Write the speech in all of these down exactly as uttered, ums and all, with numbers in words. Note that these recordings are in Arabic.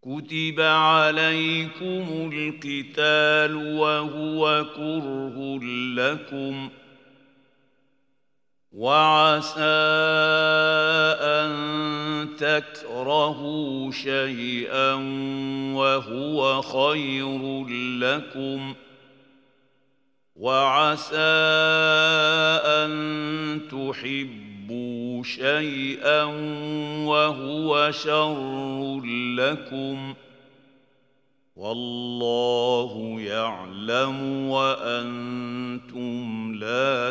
كتب عليكم القتال وهو كره لكم وعسى أن تكرهوا شيئا وهو خير لكم وعسى أن تحبوا شيئا وهو شر لكم والله يعلم وأنتم لا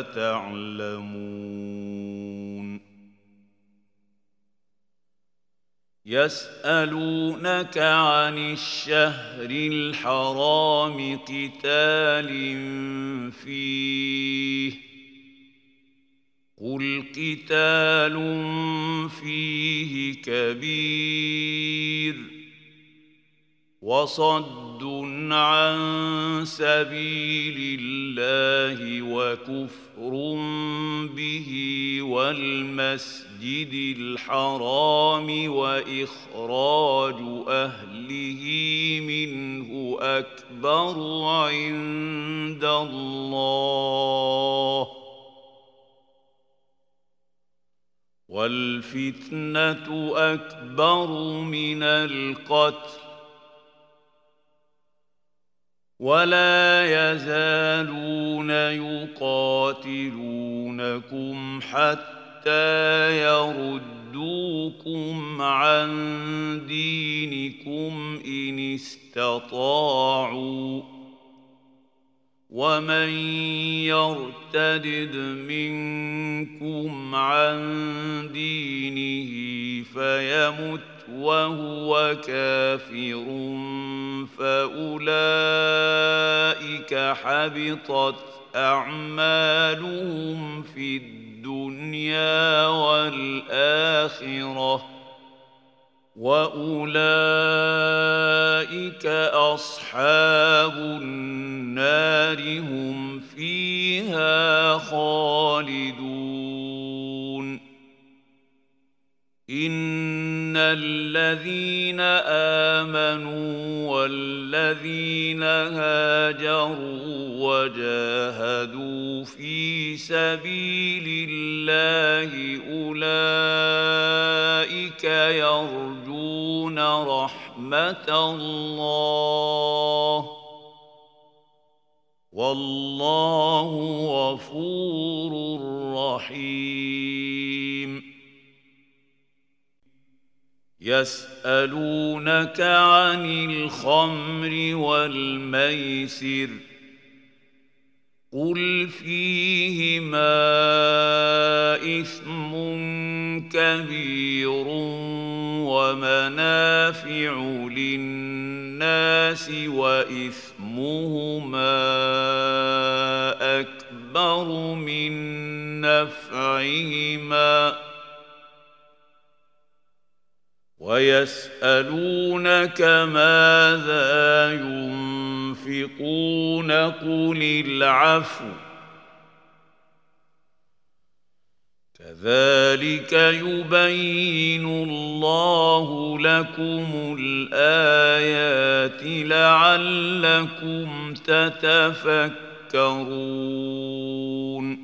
تعلمون. يسألونك عن الشهر الحرام قتال فيه قل قتال فيه كبير وصد عن سبيل الله وكفر به والمسجد الحرام وإخراج أهله منه أكبر عند الله والفتنة أكبر من القتل ولا يزالون يقاتلونكم حتى يردوكم عن دينكم إن استطاعوا ومن يرتدد منكم عن دينه فيمت وهو كافر فأولئك حبطت أعمالهم في الدنيا والآخرة وأولئك أصحاب النار هم فيها خالدون. إن الذين آمنوا والذين هاجروا وجاهدوا في سبيل الله أولئك يرجون رحمة الله والله غفور رحيم. يسألونك عن الخمر والميسر قل فيهما إثم كبير ومنافع للناس وإثمهما أكبر من نفعهما ويسألونك ماذا ينفقون قل العفو كذلك يبين الله لكم الآيات لعلكم تتفكرون.